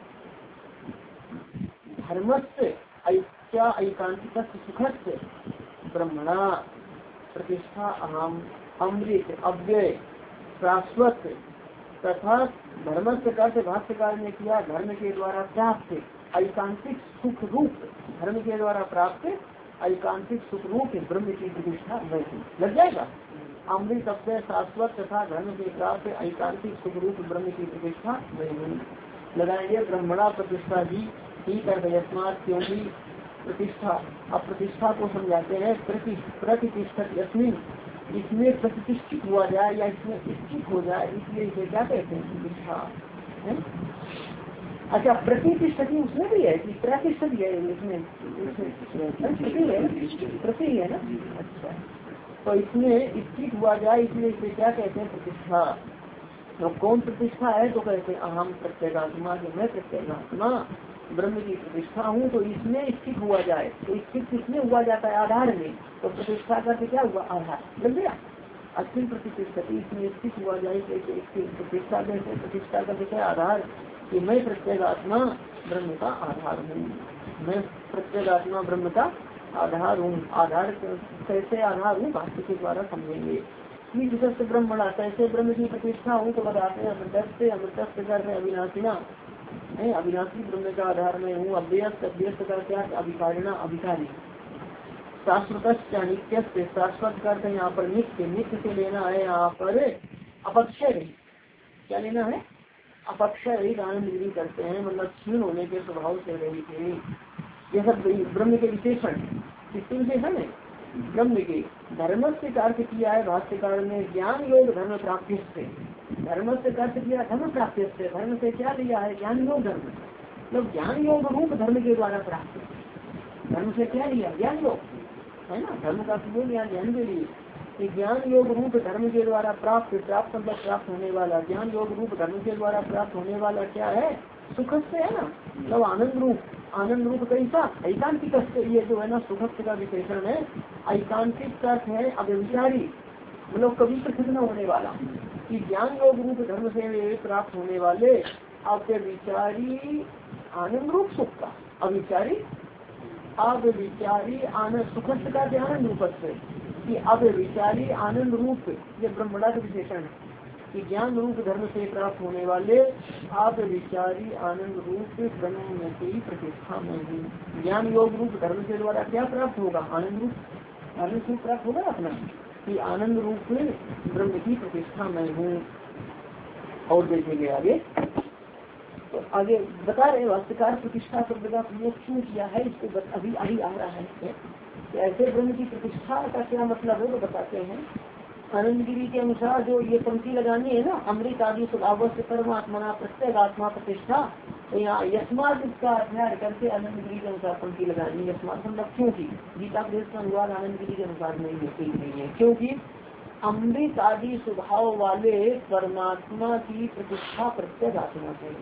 धर्मस्य क्या ऐकांतिकस्य सुखस्य ब्रह्मणा प्रतिष्ठा अहम। अमृत अव्यय शाश्वत तथा धर्मस्य का भाष्यकार ने किया धर्म के द्वारा प्राप्त ऐकांतिक सुख रूप, धर्म के द्वारा प्राप्त ऐकांतिक सुख रूप ब्रह्म की प्रतिष्ठा वैसी लग जाएगा। अमृत अव्यय शाश्वत तथा धर्म के प्राप्त ऐकांतिक सुख रूप ब्रह्म की प्रतिष्ठा वही लगाएंगे। ब्रह्मणा प्रतिष्ठा ही ठीक है, यस्मात् क्योंकि प्रतिष्ठा। अब प्रतिष्ठा को समझाते हैं, प्रति प्रतिष्ठित यस्मिन, इसमें प्रतिष्ठित हुआ जाए या इसमें स्थित हो जाए, इसलिए इसे क्या कहते हैं प्रतिष्ठा है। अच्छा प्रतिष्ठित उसमें भी है कि प्रतिष्ठित है, इसमें प्रति है प्रति है ना। अच्छा तो इसमें स्थित हुआ जाए, इसलिए इसे क्या कहते हैं प्रतिष्ठा। तो कौन प्रतिष्ठा है तो कहते हैं अहम प्रत्येगात्मा, जो मैं प्रत्येगात्मा ब्रह्म की प्रतिष्ठा हूँ। तो इसमें स्थित हुआ जाए, तो स्थित किसमें हुआ जाता है आधार में, तो प्रतिष्ठा करके क्या हुआ आधार लग गया। अस्थिर प्रतिष्ठित इसमें स्थित हुआ जाए, प्रतिष्ठा कैसे, प्रतिष्ठा करके क्या आधार कि मैं प्रत्येगात्मा ब्रह्म का आधार हूँ, मैं प्रत्येगात्मा ब्रह्म का आधार हूँ। आधार कैसे आधार हूँ भाष्य के द्वारा समझेंगे। विशेष ब्रह्मणा कैसे ब्रह्म की प्रतिष्ठा हूँ तो बताते हैं अमृत से, अमृत से कर अविनाशिना है, अविनाशी ब्रह्म का आधार में हूँ। अव्यस्त अव्यस्त का क्या अभिकारिणा अभिकारी। शाश्वत नित्य से, शाश्वत करते यहाँ पर नित्य, नित्य से लेना है यहाँ पर अपक्षय रही, क्या लेना है अपक्षय रही आनंद गिरी करते हैं, मतलब क्षीण होने के स्वभाव से रही थे। यह सब ब्रह्म के विशेषण, किसके विशेषण है ब्रह्म के। धर्म से अर्थ किया है भाष्यकार ने ज्ञान योग धर्म प्राप्ति से, धर्म से अर्थ किया धर्म प्राप्ति से, धर्म से क्या लिया है ज्ञान योग धर्म, मतलब ज्ञान योग रूप धर्म के द्वारा प्राप्त। धर्म से क्या लिया ज्ञान योग है ना, धर्म का प्रयोग लिया ज्ञान के लिए कि ज्ञान योग रूप धर्म के द्वारा प्राप्त, प्राप्त मतलब प्राप्त होने वाला, ज्ञान योग रूप धर्म के द्वारा प्राप्त होने वाला क्या है सुख से है ना, मतलब आनंद रूप। आनंद रूप कैसा ऐकांतिक, ये जो है ना सुख का विशेषण है। ऐकांतिक अर्थ है अव्यभिचारी, मतलब कभी प्रसिद्ध न होने वाला, कि ज्ञान योग रूप धर्म से प्राप्त होने वाले अव्यभिचारी आनंद रूप सुख का, अविचारी अव्यभिचारी आनंद सुख का आनंद रूप से, कि अव्यभिचारी आनंद रूप ये ब्रह्मणा का विशेषण है कि ज्ञान रूप धर्म से प्राप्त होने वाले अव्यभिचारी आनंद रूप ब्रह्म की प्रतिष्ठा में ही। ज्ञान योग रूप धर्म के द्वारा क्या प्राप्त होगा आनंद रूप, आनंद रूप प्राप्त होगा अपना, कि आनंद रूप ब्रह्म की प्रतिष्ठा में हूँ। और देखेंगे आगे, तो आगे बता रहे वास्तुकार प्रतिष्ठा शब्द का प्रयोग क्यों किया है, इसको अभी अभी आ रहा है। ऐसे ब्रह्म की प्रतिष्ठा का क्या मतलब है तो बताते हैं। आनंद गिरी के अनुसार जो ये पंक्ति लगानी है ना, अमृत आदि स्वभाव से परमात्मा प्रत्येक आत्मा प्रतिष्ठा, तो यहाँ यस्मात इसका अध्ययन करके आनंद गिरी के अनुसार पंक्ति लगानी। यस्मात मतलब क्योंकि गीता प्रेस का अनुवाद आनंद गिरी के अनुसार नहीं होती नहीं है, क्योंकि अमृत आदि स्वभाव वाले परमात्मा की प्रतिष्ठा प्रत्येक आत्मा से।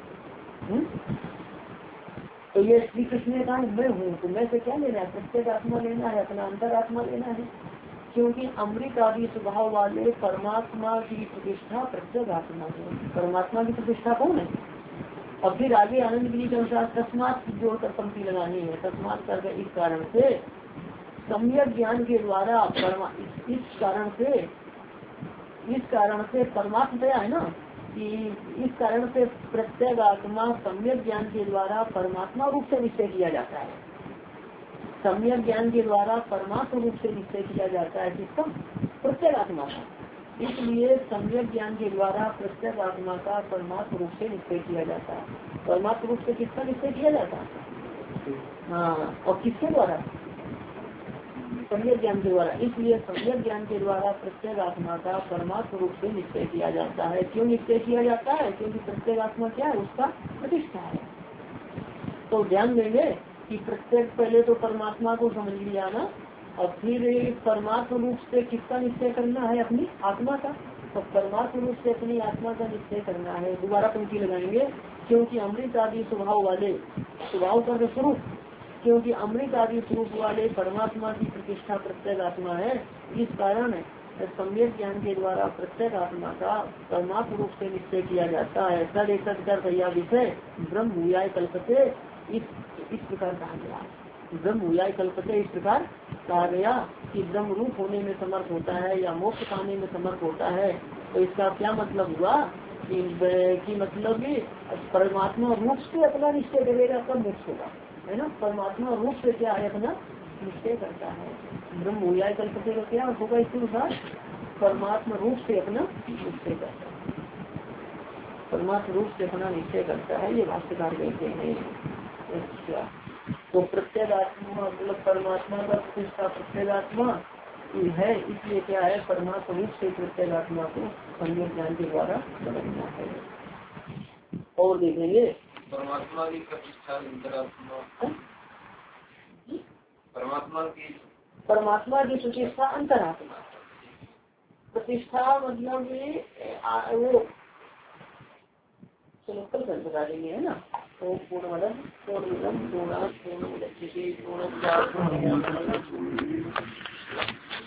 तो ये श्री कृष्ण ने कहा मैं हूँ, तो मैं से क्या लेना है प्रत्येक आत्मा लेना है, अपना अंतर आत्मा लेना है, क्योंकि अमृत आदि स्वभाव वाले परमात्मा की प्रतिष्ठा प्रत्येक आत्मा है। परमात्मा की प्रतिष्ठा कौन है। और फिर आगे आनंद गिरी के अनुसार तस्मात की जो पंक्ति लगानी है, तस्मात करके इस कारण से सम्यक ज्ञान के द्वारा परमा इस कारण से इस कारण से परमात्मा दया है ना, कि इस कारण से प्रत्येक आत्मा सम्यक ज्ञान के द्वारा परमात्मा रूप से निश्चय किया जाता है। सम्यक ज्ञान के द्वारा परमात्मा रूप से निश्चय किया जाता है किसका? प्रत्येक आत्मा का। इसलिए सम्यक ज्ञान के द्वारा प्रत्येक आत्मा का परमात्मा रूप से निश्चय किया जाता है। परमात्मा रूप से किसका निश्चय किया जाता है? हाँ, और किसके द्वारा? सम्यक ज्ञान के द्वारा। इसलिए सम्यक ज्ञान के द्वारा प्रत्येक आत्मा का परमात्मा रूप से निश्चय किया जाता है। क्यों निश्चय किया जाता है? क्योंकि प्रत्येक आत्मा क्या है? उसका प्रतिष्ठा है। तो ध्यान देंगे कि प्रत्येक, पहले तो परमात्मा को समझ लिया ना, और फिर परमात्मा रूप से किसका निश्चय करना है? अपनी आत्मा का। तो परमात्मा रूप से अपनी आत्मा का निश्चय करना है। दोबारा पंक्ति लगाएंगे, क्योंकि अमृत आदि स्वभाव वाले, स्वभाव का स्वरूप, क्योंकि अमृत आदि स्वरूप वाले परमात्मा की प्रतिष्ठा प्रत्येक आत्मा है। इस कारण सम्यक ज्ञान के द्वारा प्रत्येक आत्मा का परमात्मा रूप से निश्चय किया जाता है। सद एक कर विषय ब्रह्म भूयाय कल्पते, इस इस प्रकार कहा गया। ब्रह्म भूयाय कल्पते इस प्रकार कहा गया कि ब्रह्म रूप होने में समर्थ होता है या मोक्ष पाने में समर्थ होता है। तो इसका क्या मतलब हुआ कि, कि मतलब परमात्मा रूप से अपना निश्चय करेगा तब मोक्ष होगा, है ना। परमात्मा रूप से क्या है? अपना निश्चय करता है। ब्रह्म भूयाय कल्पते का क्या होगा? इसके अनुसार परमात्मा रूप से अपना निश्चय करता है। परमात्मा रूप से अपना निश्चय करता है, ये भाष्यकार कहते हैं। अच्छा, तो प्रत्येक आत्मा मतलब परमात्मा का प्रतिष्ठा प्रत्येक आत्मा है। इसलिए क्या है? परमात्मा रूप से प्रत्येक आत्मा को सम्यक ज्ञान के द्वारा समझना है। और देखेंगे परमात्मा की प्रतिष्ठा अंतरात्मा, परमात्मा की परमात्मा की प्रतिष्ठा अंतरात्मा। प्रतिष्ठा मतलब वो, चलो कल कल बता देंगे, है ना। तो पूर्ण पूर्ण पूर्ण पूर्ण